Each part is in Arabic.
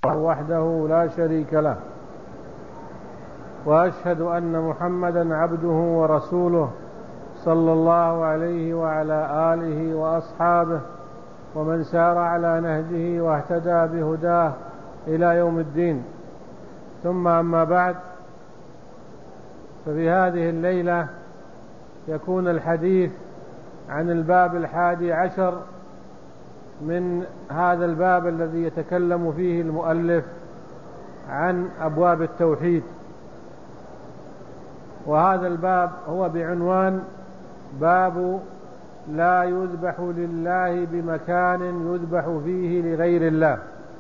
وحده لا شريك له، وأشهد أن محمدا عبده ورسوله صلى الله عليه وعلى آله وأصحابه ومن سار على نهجه واهتدى بهداه إلى يوم الدين. ثم أما بعد، ففي هذه الليلة يكون الحديث عن الباب 11 من هذا الباب الذي يتكلم فيه المؤلف عن أبواب التوحيد. وهذا الباب هو بعنوان باب لا يذبح لله بمكان يذبح فيه لغير الله.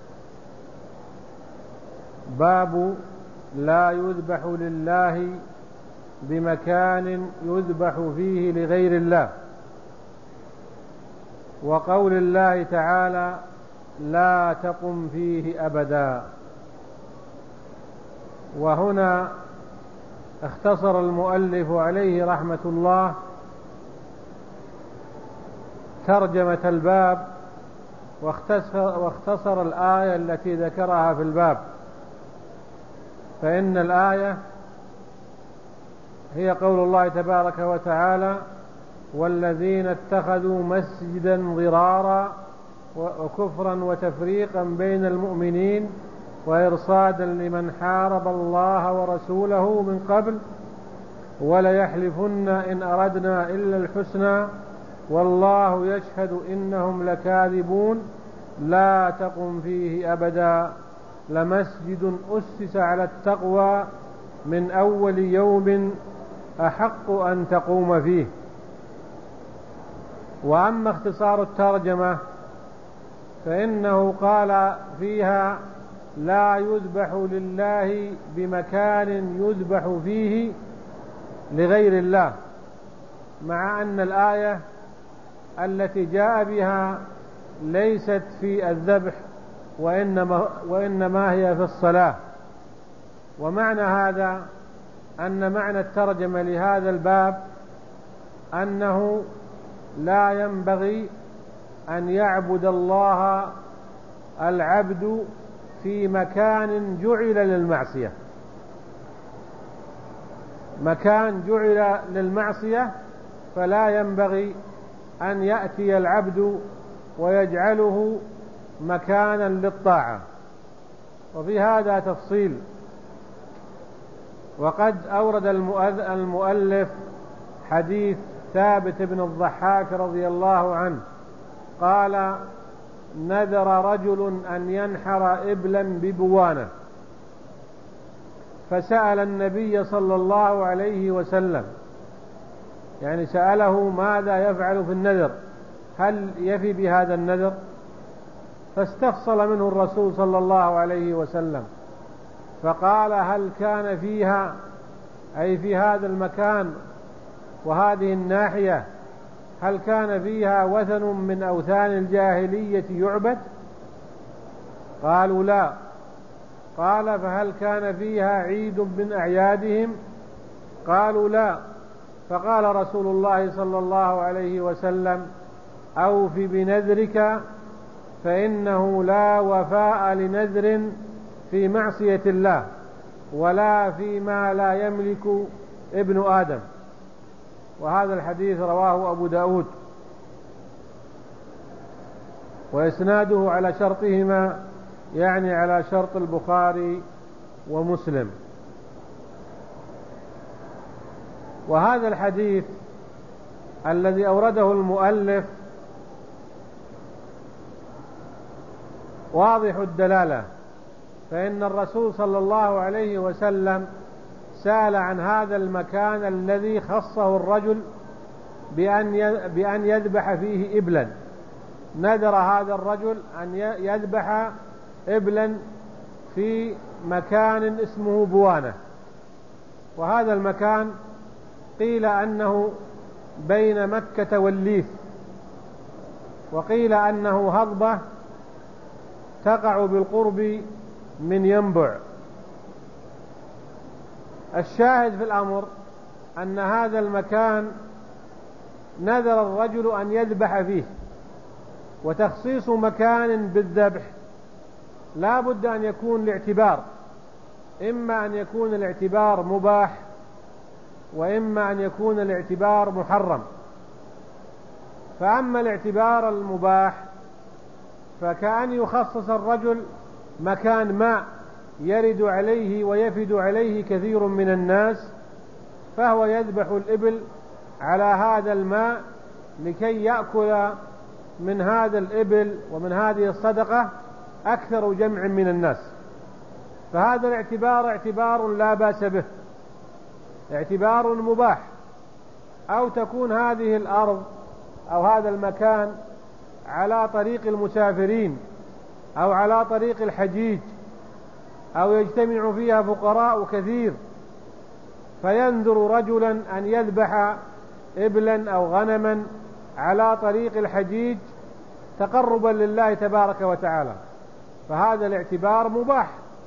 باب لا يذبح لله بمكان يذبح فيه لغير الله، وقول الله تعالى لا تقم فيه أبدا. وهنا اختصر المؤلف عليه رحمة الله ترجمة الباب، واختصر الآية التي ذكرها في الباب. فإن الآية هي قول الله تبارك وتعالى: والذين اتخذوا مسجدا ضرارا وكفرا وتفريقا بين المؤمنين وإرصادا لمن حارب الله ورسوله من قبل وليحلفن إن أردنا إلا الحسنى والله يشهد إنهم لكاذبون لا تقم فيه أبدا لمسجد أسس على التقوى من أول يوم أحق أن تقوم فيه. وأما اختصار الترجمة فإنه قال فيها لا يذبح لله بمكان يذبح فيه لغير الله، مع أن الآية التي جاء بها ليست في الذبح وإنما هي في الصلاة. ومعنى هذا أن معنى الترجمة لهذا الباب أنه لا ينبغي أن يعبد الله العبد في مكان جعل للمعصية، مكان جعل للمعصية، فلا ينبغي أن يأتي العبد ويجعله مكانا للطاعة. وفي هذا تفصيل. وقد أورد المؤلف حديث ثابت بن الضحاك رضي الله عنه قال: نذر رجل أن ينحر إبلا ببوانة، فسأل النبي صلى الله عليه وسلم، يعني سأله ماذا يفعل في النذر، هل يفي بهذا النذر؟ فاستفصل منه الرسول صلى الله عليه وسلم فقال: هل كان فيها، أي في هذا المكان وهذه الناحية، هل كان فيها وثن من أوثان الجاهلية يعبد؟ قالوا لا. قال: فهل كان فيها عيد من أعيادهم؟ قالوا لا. فقال رسول الله صلى الله عليه وسلم: أوف بنذرك فإنه لا وفاء لنذر في معصية الله ولا فيما لا يملك ابن آدم. وهذا الحديث رواه أبو داود، وإسناده على شرطهما، يعني على شرط البخاري ومسلم. وهذا الحديث الذي أورده المؤلف واضح الدلالة، فإن الرسول صلى الله عليه وسلم سأل عن هذا المكان الذي خصه الرجل بأن يذبح فيه إبلا. نذر هذا الرجل أن يذبح إبلا في مكان اسمه بوانة، وهذا المكان قيل أنه بين مكة والليث، وقيل أنه هضبة تقع بالقرب من ينبع. الشاهد في الأمر أن هذا المكان نذر الرجل أن يذبح فيه، وتخصيص مكان بالذبح لا بد أن يكون الاعتبار، إما أن يكون الاعتبار مباح وإما أن يكون الاعتبار محرم. فأما الاعتبار المباح فكأن يخصص الرجل مكان ماء يرد عليه ويفد عليه كثير من الناس، فهو يذبح الإبل على هذا الماء لكي يأكل من هذا الإبل ومن هذه الصدقة أكثر جمع من الناس. فهذا الاعتبار اعتبار لا بأس به، اعتبار مباح. أو تكون هذه الأرض أو هذا المكان على طريق المسافرين أو على طريق الحجيج أو يجتمع فيها فقراء كثير، فينذر رجلا أن يذبح إبلا أو غنما على طريق الحجيج تقربا لله تبارك وتعالى، فهذا الاعتبار مباح.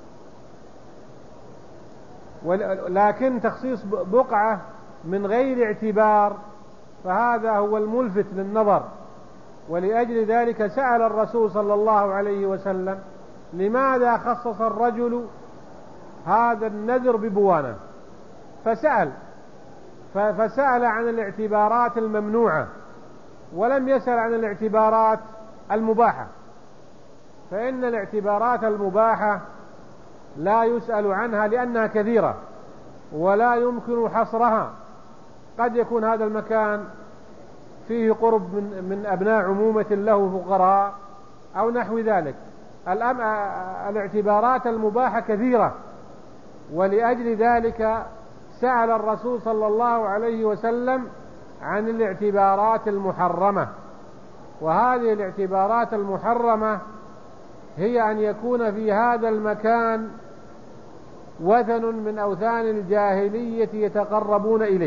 لكن تخصيص بقعة من غير اعتبار فهذا هو الملفت للنظر، ولأجل ذلك سأل الرسول صلى الله عليه وسلم لماذا خصص الرجل هذا النذر ببوانة، فسأل عن الاعتبارات الممنوعة ولم يسأل عن الاعتبارات المباحة. فإن الاعتبارات المباحة لا يسأل عنها لأنها كثيرة ولا يمكن حصرها. قد يكون هذا المكان فيه قرب من أبناء عمومة له فقراء أو نحو ذلك. الاعتبارات المباحة كثيرة، ولأجل ذلك سأل الرسول صلى الله عليه وسلم عن الاعتبارات المحرمة. وهذه الاعتبارات المحرمة هي أن يكون في هذا المكان وثن من أوثان الجاهلية يتقربون إليه.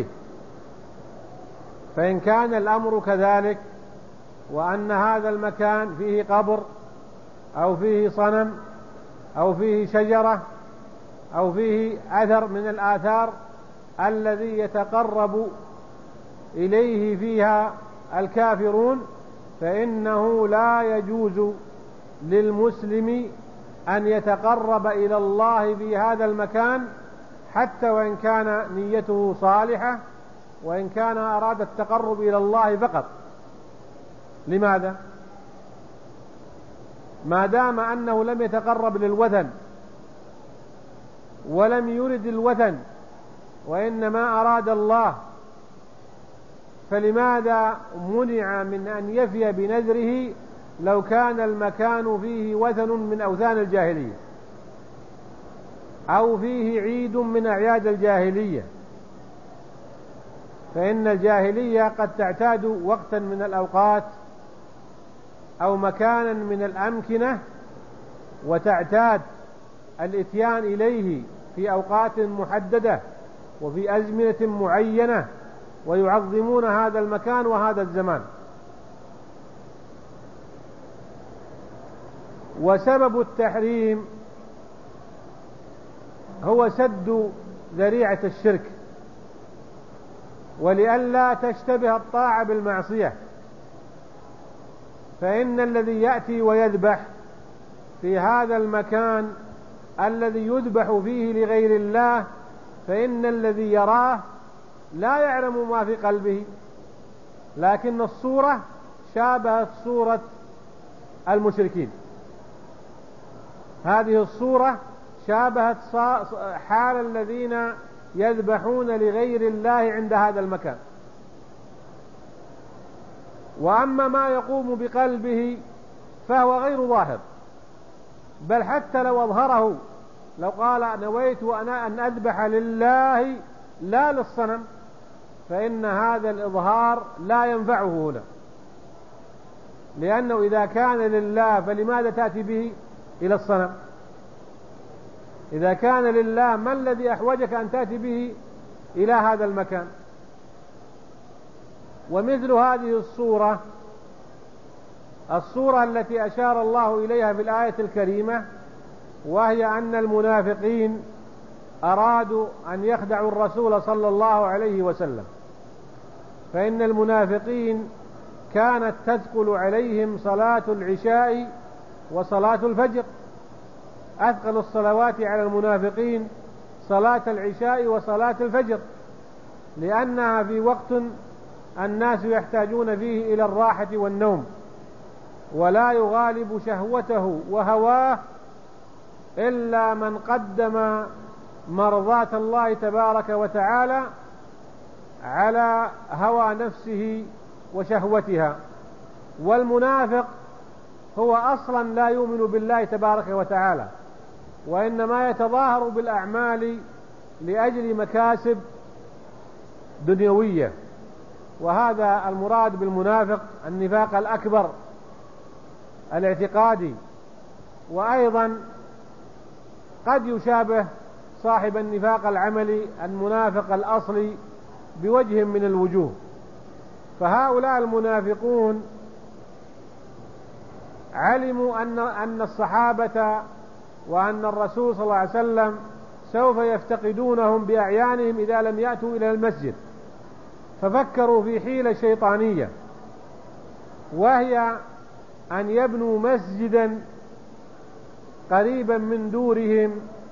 فإن كان الأمر كذلك وأن هذا المكان فيه قبر أو فيه صنم أو فيه شجرة أو فيه أثر من الآثار الذي يتقرب إليه فيها الكافرون، فإنه لا يجوز للمسلم أن يتقرب إلى الله في هذا المكان حتى وإن كان نيته صالحة، وإن كان أراد التقرب إلى الله فقط. لماذا؟ ما دام أنه لم يتقرب للوثن ولم يرد الوثن وإنما أراد الله، فلماذا منع من أن يفي بنذره لو كان المكان فيه وثن من أوثان الجاهلية أو فيه عيد من أعياد الجاهلية؟ فإن الجاهلية قد تعتاد وقتا من الأوقات أو مكانا من الأمكنة، وتعتاد الإتيان إليه في أوقات محددة وفي أزمنة معينة، ويعظمون هذا المكان وهذا الزمان. وسبب التحريم هو سد ذريعة الشرك، ولئلا تشتبه الطاعة بالمعصية. فإن الذي يأتي ويذبح في هذا المكان الذي يذبح فيه لغير الله، فإن الذي يراه لا يعلم ما في قلبه، لكن الصورة شابهت صورة المشركين. هذه الصورة شابهت حال الذين يذبحون لغير الله عند هذا المكان. وأما ما يقوم بقلبه فهو غير ظاهر، بل حتى لو أظهره، لو قال نويت أنا أن أذبح لله لا للصنم، فإن هذا الإظهار لا ينفعه هنا، لأنه إذا كان لله فلماذا تأتي به إلى الصنم؟ إذا كان لله ما الذي أحوجك أن تأتي به إلى هذا المكان؟ ومثل هذه الصورة التي أشار الله إليها في الآية الكريمة، وهي أن المنافقين أرادوا أن يخدعوا الرسول صلى الله عليه وسلم. فإن المنافقين كانت تثقل عليهم صلاة العشاء وصلاة الفجر، أثقل الصلوات على المنافقين صلاة العشاء وصلاة الفجر، لأنها في وقت الناس يحتاجون فيه إلى الراحة والنوم، ولا يغالب شهوته وهواه إلا من قدم مرضاة الله تبارك وتعالى على هوى نفسه وشهوتها. والمنافق هو أصلا لا يؤمن بالله تبارك وتعالى، وإنما يتظاهر بالأعمال لأجل مكاسب دنيوية، وهذا المراد بالمنافق النفاق الأكبر الاعتقادي. وأيضا قد يشابه صاحب النفاق العملي المنافق الأصلي بوجه من الوجوه. فهؤلاء المنافقون علموا أن الصحابة وأن الرسول صلى الله عليه وسلم سوف يفتقدونهم بأعيانهم إذا لم يأتوا إلى المسجد، ففكروا في حيلة شيطانية، وهي أن يبنوا مسجدا قريبا من دورهم،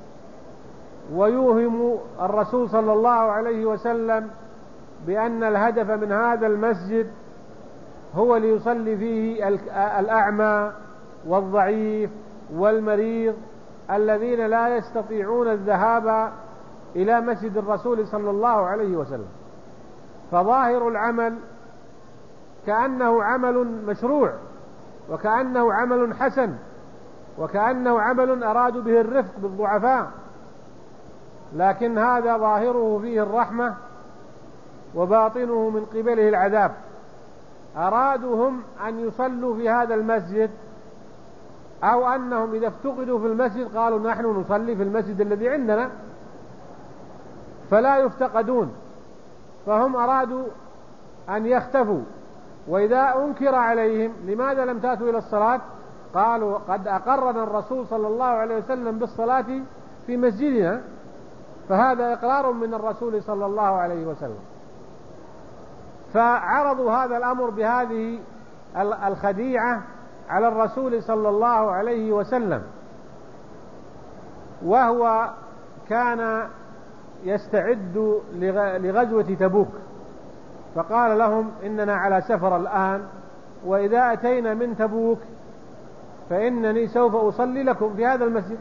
ويوهم الرسول صلى الله عليه وسلم بأن الهدف من هذا المسجد هو ليصلي فيه الأعمى والضعيف والمريض الذين لا يستطيعون الذهاب إلى مسجد الرسول صلى الله عليه وسلم. فظاهر العمل كأنه عمل مشروع، وكأنه عمل حسن، وكأنه عمل أرادوا به الرفق بالضعفاء، لكن هذا ظاهره فيه الرحمة وباطنه من قبله العذاب. أرادوا هم أن يصلوا في هذا المسجد، أو أنهم إذا افتقدوا في المسجد قالوا نحن نصلي في المسجد الذي عندنا فلا يفتقدون، فهم أرادوا أن يختفوا. وإذا أنكر عليهم لماذا لم تأتوا إلى الصلاة قالوا قد أقرنا الرسول صلى الله عليه وسلم بالصلاة في مسجدنا، فهذا إقرار من الرسول صلى الله عليه وسلم. فعرضوا هذا الأمر بهذه الخديعة على الرسول صلى الله عليه وسلم، وهو كان يستعد لغزوة تبوك، فقال لهم إننا على سفر الآن، وإذا أتينا من تبوك فإنني سوف أصلي لكم في هذا المسجد،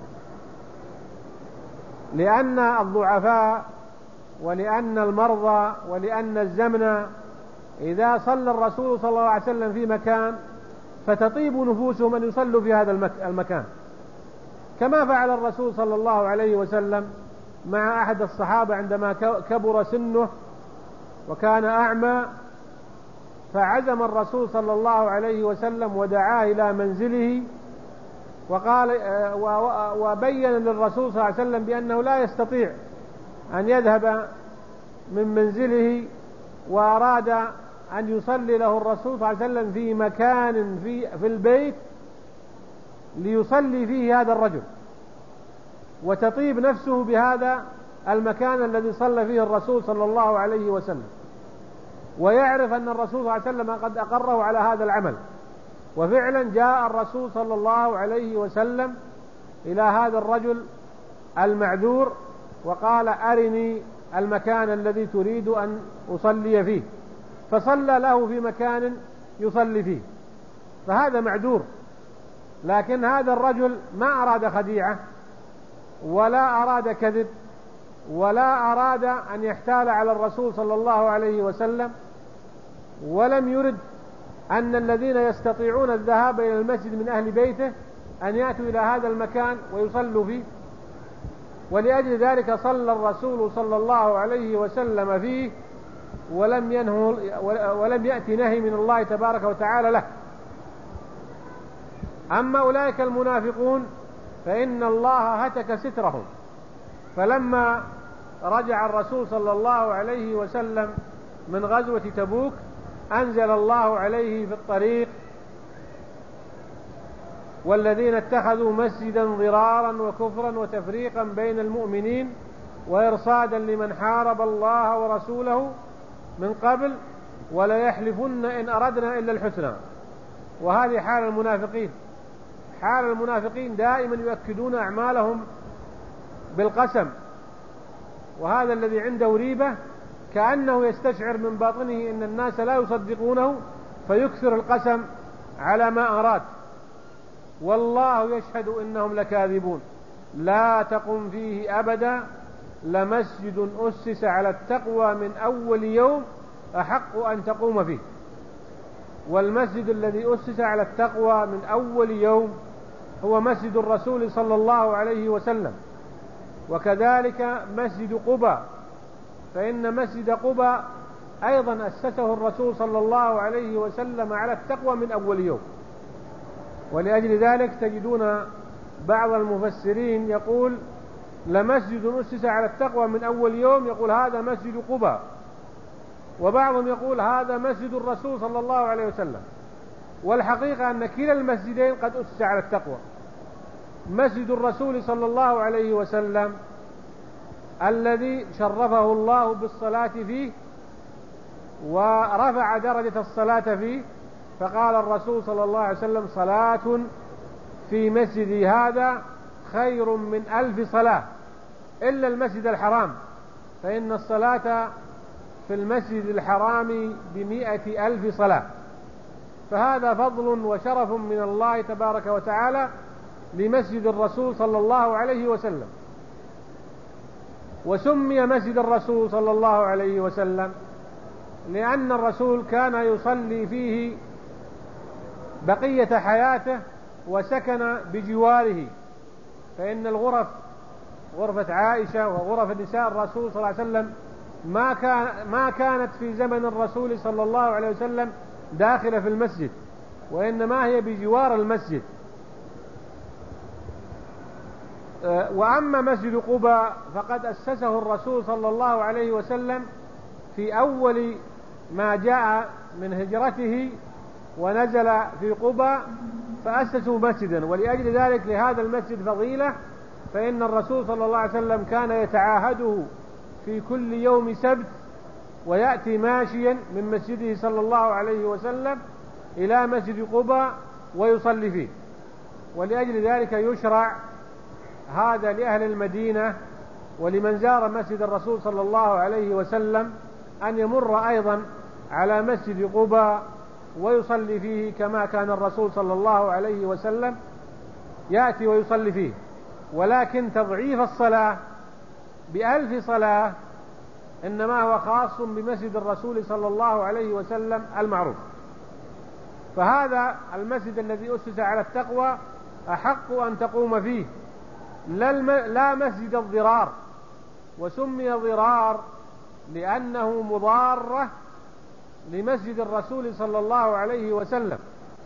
لأن الضعفاء ولأن المرضى ولأن الزمن إذا صلى الرسول صلى الله عليه وسلم في مكان فتطيب نفوسهم أن يصلوا في هذا المكان، كما فعل الرسول صلى الله عليه وسلم مع أحد الصحابة عندما كبر سنه وكان أعمى، فعزم الرسول صلى الله عليه وسلم ودعاه إلى منزله، وقال وبين للرسول صلى الله عليه وسلم بأنه لا يستطيع أن يذهب من منزله، وأراد أن يصلي له الرسول صلى الله عليه وسلم في مكان في البيت ليصلي فيه هذا الرجل، وتطيب نفسه بهذا المكان الذي صلى فيه الرسول صلى الله عليه وسلم، ويعرف أن الرسول صلى الله عليه وسلم قد أقره على هذا العمل. وفعلا جاء الرسول صلى الله عليه وسلم إلى هذا الرجل المعذور وقال أرني المكان الذي تريد أن أصلي فيه، فصلى له في مكان يصلي فيه، فهذا معذور. لكن هذا الرجل ما أراد خديعة ولا أراد كذب ولا أراد أن يحتال على الرسول صلى الله عليه وسلم، ولم يرد أن الذين يستطيعون الذهاب إلى المسجد من أهل بيته أن يأتوا إلى هذا المكان ويصلوا فيه، ولأجل ذلك صلى الرسول صلى الله عليه وسلم فيه ولم يأتي نهي من الله تبارك وتعالى له. أما أولئك المنافقون فإن الله هتك سترهم، فلما رجع الرسول صلى الله عليه وسلم من غزوة تبوك أنزل الله عليه في الطريق والذين اتخذوا مسجدا ضرارا وكفرا وتفريقا بين المؤمنين وإرصادا لمن حارب الله ورسوله من قبل ولا يحلفن إن أردنا إلا الحسنى. وهذه حال المنافقين، حال المنافقين دائما يؤكدون أعمالهم بالقسم، وهذا الذي عنده ريبة كأنه يستشعر من باطنه أن الناس لا يصدقونه فيكثر القسم على ما أراد. والله يشهد إنهم لكاذبون لا تقم فيه أبدا لمسجد أسس على التقوى من أول يوم أحق أن تقوم فيه. والمسجد الذي أسس على التقوى من أول يوم هو مسجد الرسول صلى الله عليه وسلم، وكذلك مسجد قباء، فإن مسجد قباء أيضا أسسه الرسول صلى الله عليه وسلم على التقوى من أول يوم. ولأجل ذلك تجدون بعض المفسرين يقول لمسجد أسس على التقوى من أول يوم، يقول هذا مسجد قباء، وبعضهم يقول هذا مسجد الرسول صلى الله عليه وسلم. والحقيقة أن كلا المسجدين قد أسس على التقوى. مسجد الرسول صلى الله عليه وسلم الذي شرفه الله بالصلاة فيه ورفع درجة الصلاة فيه، فقال الرسول صلى الله عليه وسلم صلاة في مسجدي هذا خير من 1000 صلاة إلا المسجد الحرام، فإن الصلاة في المسجد الحرام ب100,000 صلاة. فهذا فضل وشرف من الله تبارك وتعالى لمسجد الرسول صلى الله عليه وسلم. وسمي مسجد الرسول صلى الله عليه وسلم لأن الرسول كان يصلي فيه بقية حياته وسكن بجواره، فإن الغرف غرفة عائشة وغرف نساء الرسول صلى الله عليه وسلم ما كانت في زمن الرسول صلى الله عليه وسلم داخلة في المسجد، وإنما هي بجوار المسجد. وأما مسجد قباء فقد أسسه الرسول صلى الله عليه وسلم في أول ما جاء من هجرته ونزل في قباء فأسسوا مسجدا، ولأجل ذلك لهذا المسجد فضيلة، فإن الرسول صلى الله عليه وسلم كان يتعاهده في كل يوم سبت ويأتي ماشيا من مسجده صلى الله عليه وسلم إلى مسجد قباء ويصلي فيه. ولأجل ذلك يشرع هذا لأهل المدينة ولمن زار مسجد الرسول صلى الله عليه وسلم أن يمر أيضا على مسجد قباء ويصلي فيه كما كان الرسول صلى الله عليه وسلم يأتي ويصلي فيه. ولكن تضعيف الصلاة ب1000 صلاة إنما هو خاص بمسجد الرسول صلى الله عليه وسلم المعروف. فهذا المسجد الذي أسس على التقوى أحق أن تقوم فيه، لا مسجد الضرار، وسمي ضرار لأنه مضارة لمسجد الرسول صلى الله عليه وسلم.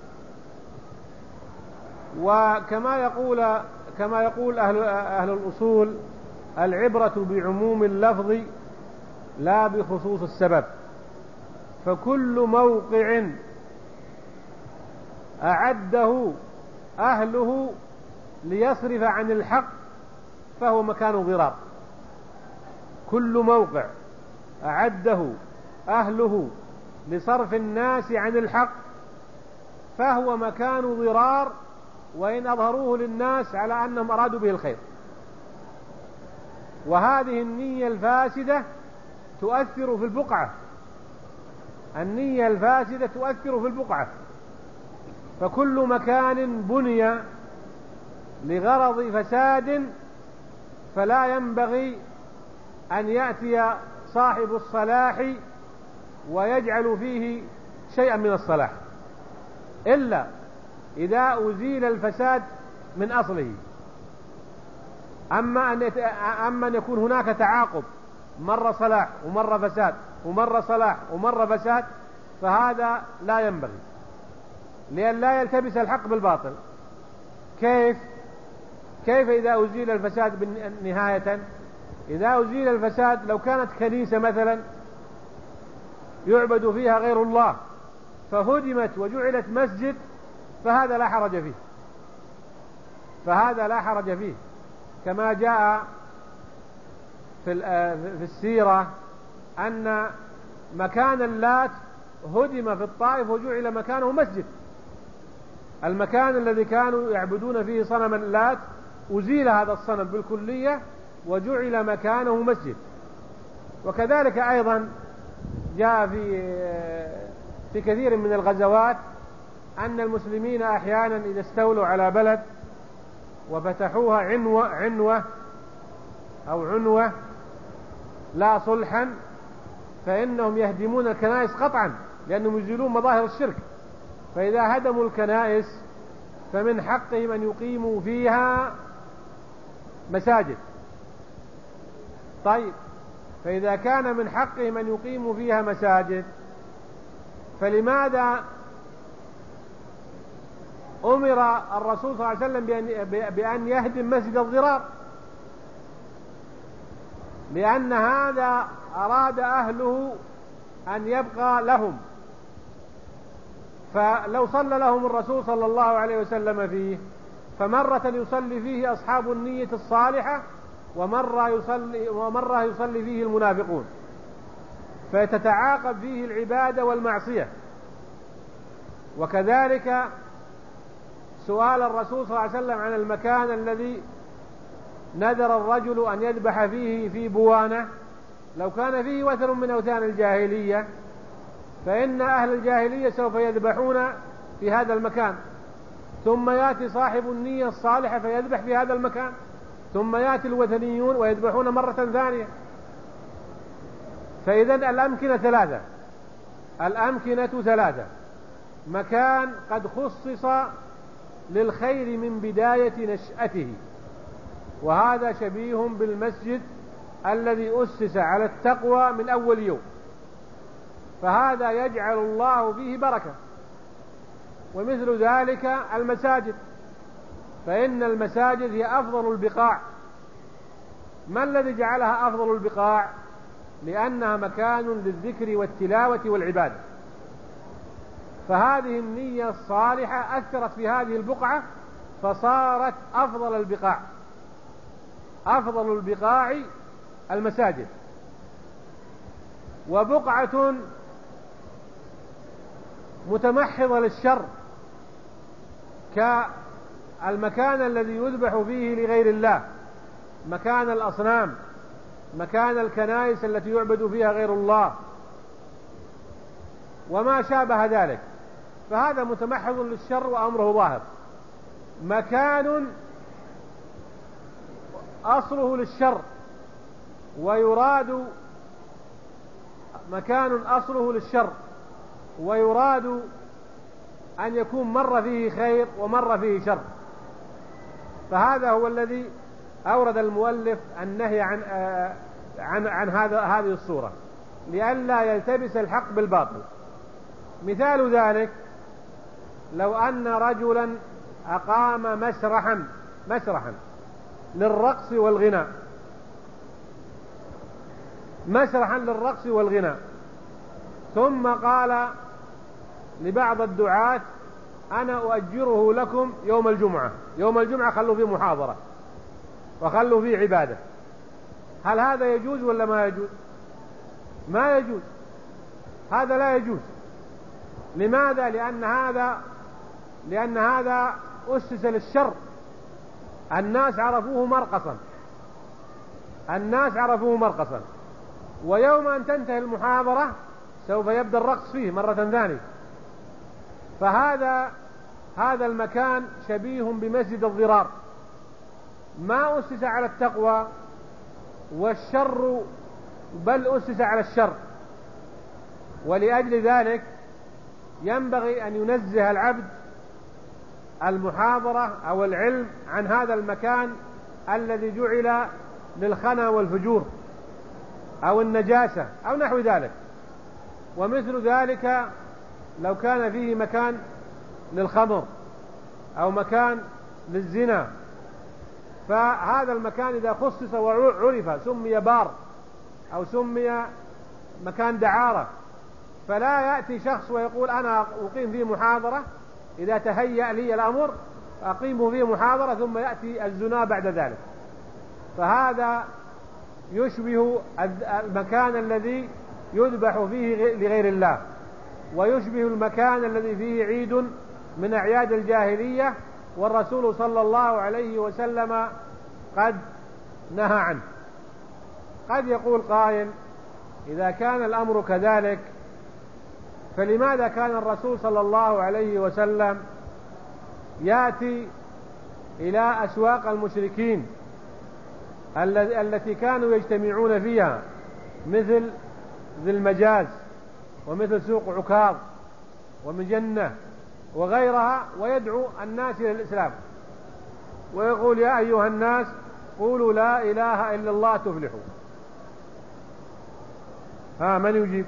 وكما يقول أهل الأصول العبرة بعموم اللفظ لا بخصوص السبب، فكل موقع أعده أهله ليصرف عن الحق فهو مكان ضرار. كل موقع أعده أهله لصرف الناس عن الحق فهو مكان ضرار، وإن أظهروه للناس على أنهم أرادوا به الخير. وهذه النية الفاسدة تؤثر في البقعة، النية الفاسدة تؤثر في البقعة. فكل مكان بني لغرض فساد فلا ينبغي أن يأتي صاحب الصلاح ويجعل فيه شيئا من الصلاح إلا إذا أزيل الفساد من أصله. أما أن يكون هناك تعاقب، مرة صلاح ومرة فساد ومرة صلاح ومرة فساد، فهذا لا ينبغي، لأن لا يلتبس الحق بالباطل. كيف إذا أزيل الفساد نهاية؟ إذا أزيل الفساد لو كانت كنيسة مثلا يعبد فيها غير الله فهدمت وجعلت مسجد، فهذا لا حرج فيه، كما جاء في السيرة أن مكان اللات هدم في الطائف وجعل مكانه مسجد، المكان الذي كانوا يعبدون فيه صنم اللات أزيل هذا الصنم بالكلية وجعل مكانه مسجد. وكذلك أيضا جاء في كثير من الغزوات أن المسلمين أحيانا إذا استولوا على بلد وفتحوها عنوة لا صلحا فإنهم يهدمون الكنائس قطعا لأنهم يزيلون مظاهر الشرك. فإذا هدموا الكنائس فمن حقهم أن يقيموا فيها مساجد. طيب، فإذا كان من حقهم أن يقيموا فيها مساجد فلماذا أمر الرسول صلى الله عليه وسلم بأن يهدم مسجد الضرار؟ لأن هذا أراد أهله أن يبقى لهم، فلو صلى لهم الرسول صلى الله عليه وسلم فيه فمرة يصلي فيه أصحاب النية الصالحة ومرة يصلي فيه المنافقون، فتتعاقب فيه العبادة والمعصية. وكذلك سؤال الرسول صلى الله عليه وسلم عن المكان الذي نذر الرجل أن يذبح فيه في بوانة، لو كان فيه وثن من أوثان الجاهلية فإن أهل الجاهلية سوف يذبحون في هذا المكان، ثم يأتي صاحب النية الصالحة فيذبح في هذا المكان، ثم يأتي الوثنيون ويذبحون مرة ثانية. فإذا الأمكنة ثلاثة: مكان قد خصص للخير من بداية نشأته، وهذا شبيه بالمسجد الذي أسس على التقوى من أول يوم، فهذا يجعل الله فيه بركة. ومثل ذلك المساجد، فإن المساجد هي أفضل البقاع. ما الذي جعلها أفضل البقاع؟ لأنها مكان للذكر والتلاوة والعبادة. فهذه النية الصالحة أثرت في هذه البقعة فصارت أفضل البقاع. أفضل البقاع المساجد. وبقعة متمحضة للشر كالمكان الذي يذبح فيه لغير الله، مكان الأصنام، مكان الكنائس التي يعبد فيها غير الله وما شابه ذلك، فهذا متمحض للشر وأمره ظاهر. مكان أصله للشر ويراد أن يكون مر فيه خير ومر فيه شر، فهذا هو الذي أورد المؤلف النهي عن هذه الصورة لئلا يلتبس الحق بالباطل. مثال ذلك: لو أن رجلا أقام مسرحا للرقص والغناء، ثم قال لبعض الدعاة: أنا أؤجره لكم يوم الجمعة خلوا فيه محاضرة وخلوا فيه عبادة. هل هذا يجوز ولا ما يجوز؟ ما يجوز، هذا لا يجوز. لماذا؟ لأن هذا أسس للشر. الناس عرفوه مرقصا، ويوم أن تنتهي المحاضرة سوف يبدأ الرقص فيه مرة ثانية. فهذا المكان شبيه بمسجد الضرار، ما أسس على التقوى والشر، بل أسس على الشر. ولأجل ذلك ينبغي أن ينزه العبد المحاضرة أو العلم عن هذا المكان الذي جعل للخنا والفجور أو النجاسة أو نحو ذلك. ومثل ذلك لو كان فيه مكان للخمر أو مكان للزنا، فهذا المكان إذا خصص وعرف سمي بار أو سمي مكان دعارة، فلا يأتي شخص ويقول أنا أقيم فيه محاضرة، إذا تهيأ لي الأمر أقيم فيه محاضرة ثم يأتي الزنا بعد ذلك. فهذا يشبه المكان الذي يذبح فيه لغير الله، ويشبه المكان الذي فيه عيد من أعياد الجاهلية، والرسول صلى الله عليه وسلم قد نهى عنه. قد يقول قائل: إذا كان الأمر كذلك فلماذا كان الرسول صلى الله عليه وسلم يأتي إلى أسواق المشركين التي كانوا يجتمعون فيها، مثل ذي المجاز ومثل سوق عكاظ ومجنة وغيرها، ويدعو الناس إلى الإسلام ويقول: يا أيها الناس قولوا لا إله إلا الله تفلحوا؟ من يجيب؟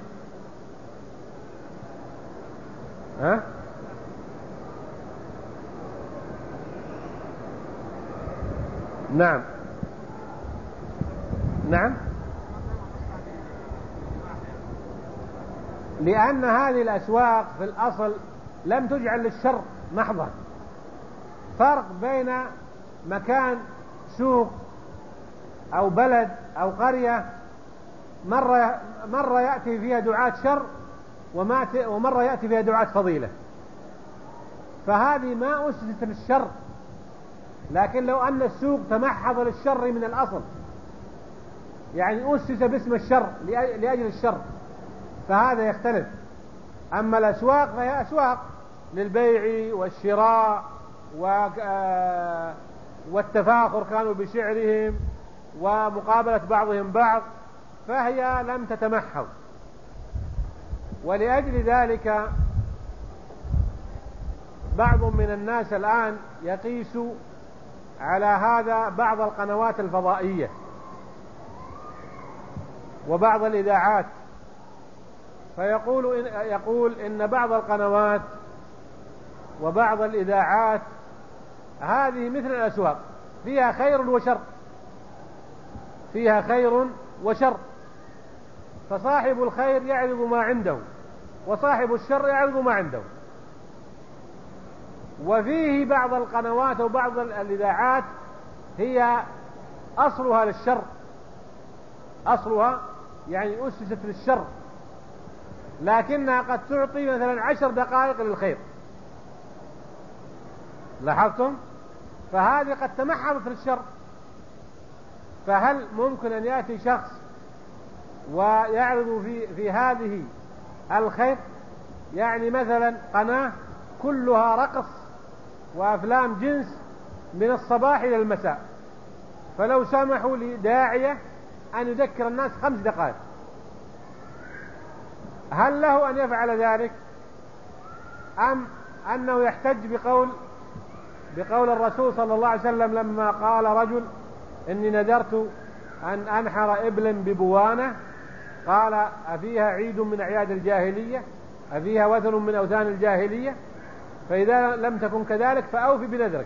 نعم نعم. لأن هذه الأسواق في الأصل لم تجعل للشر محضا. فرق بين مكان سوق أو بلد أو قرية مرة يأتي فيها دعاة شر ومرة يأتي فيها دعاة فضيلة، فهذه ما أسست للشر. لكن لو أن السوق تمحض للشر من الأصل، يعني أسس باسم الشر لأجل الشر، فهذا يختلف. أما الأسواق فهي أسواق للبيع والشراء والتفاخر كانوا بشعرهم ومقابلة بعضهم بعض، فهي لم تتمحض. ولأجل ذلك بعض من الناس الآن يقيس على هذا بعض القنوات الفضائية وبعض الإذاعات، يقول إن بعض القنوات وبعض الإذاعات هذه مثل الأسواق، فيها خير وشر، فيها خير وشر، فصاحب الخير يعرض ما عنده وصاحب الشر يعرض ما عنده. وفيه بعض القنوات وبعض الإذاعات هي أصلها للشر، أصلها يعني أسست للشر، لكنها قد تعطي مثلا 10 دقائق للخير. لاحظتم؟ فهذه قد تمحضت للشر. فهل ممكن أن يأتي شخص ويعرض في هذه الخير؟ يعني مثلا قناة كلها رقص وأفلام جنس من الصباح إلى المساء، فلو سمحوا لداعية أن يذكر الناس 5 دقائق، هل له أن يفعل ذلك؟ أم أنه يحتج بقول الرسول صلى الله عليه وسلم لما قال رجل: إني نذرت أن أنحر إبلا ببوانة، قال: أفيها عيد من أعياد الجاهلية؟ أفيها وثن من أوثان الجاهلية؟ فإذا لم تكن كذلك فأوفي بنذرك.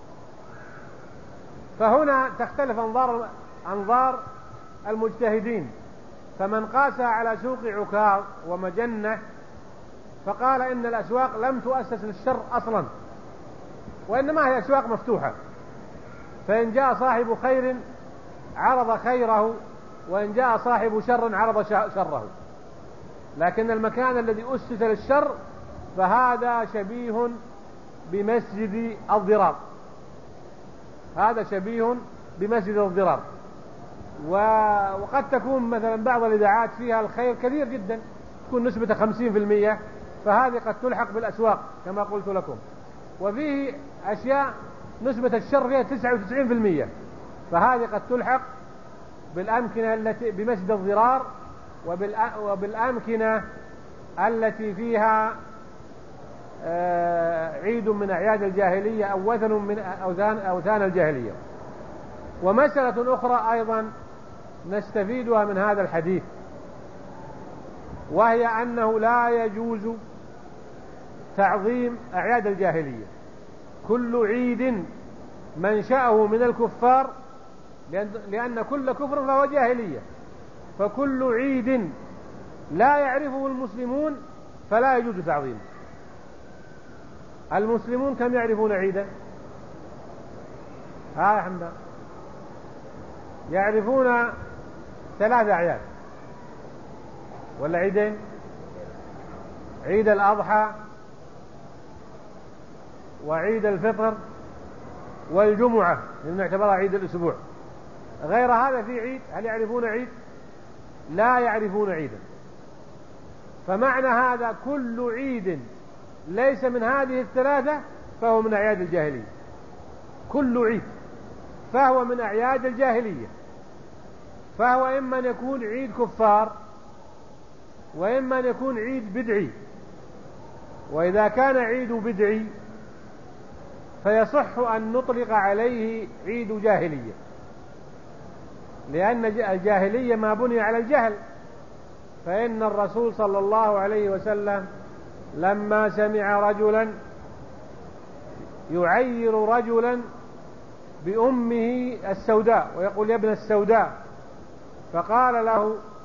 فهنا تختلف أنظار المجتهدين، فمن قاس على سوق عكاظ ومجنة فقال إن الأسواق لم تؤسس للشر أصلا، وإنما هي أسواق مفتوحة، فإن جاء صاحب خير عرض خيره، وإن جاء صاحب شر عرض شره. لكن المكان الذي أسس للشر فهذا شبيه بمسجد الضرار، هذا شبيه بمسجد الضرار. وقد تكون مثلا بعض الإذاعات فيها الخير كثير جدا، تكون نسبة 50%، فهذه قد تلحق بالأسواق كما قلت لكم. وفيه أشياء نسبة الشر فيها 99%، فهذه قد تلحق بالأمكنة التي بمسجد الضرار وبالأمكنة التي فيها عيد من أعياد الجاهلية أو وثن من أوثان الجاهلية. ومسألة أخرى أيضا نستفيدها من هذا الحديث، وهي أنه لا يجوز تعظيم أعياد الجاهلية. كل عيد منشأه من الكفار، لأن كل كفر فهو جاهلية، فكل عيد لا يعرفه المسلمون فلا يجوز تعظيمه. المسلمون كم يعرفون عيدا؟ يا حمد، يعرفون 3 أعياد ولا عيدين: عيد الأضحى وعيد الفطر والجمعة لأن اعتبرها عيد الأسبوع. غير هذا في عيد، هل يعرفون عيد؟ لا يعرفون عيدا. فمعنى هذا كل عيد ليس من هذه الثلاثة فهو من أعياد الجاهلية. كل عيد فهو من أعياد الجاهلية، فهو إما أن يكون عيد كفار وإما أن يكون عيد بدعي. وإذا كان عيد بدعي فيصح أن نطلق عليه عيد جاهلية، لأن الجاهلية ما بني على الجهل. فإن الرسول صلى الله عليه وسلم لما سمع رجلا يعير رجلا بأمه السوداء ويقول يا ابن السوداء، فقال له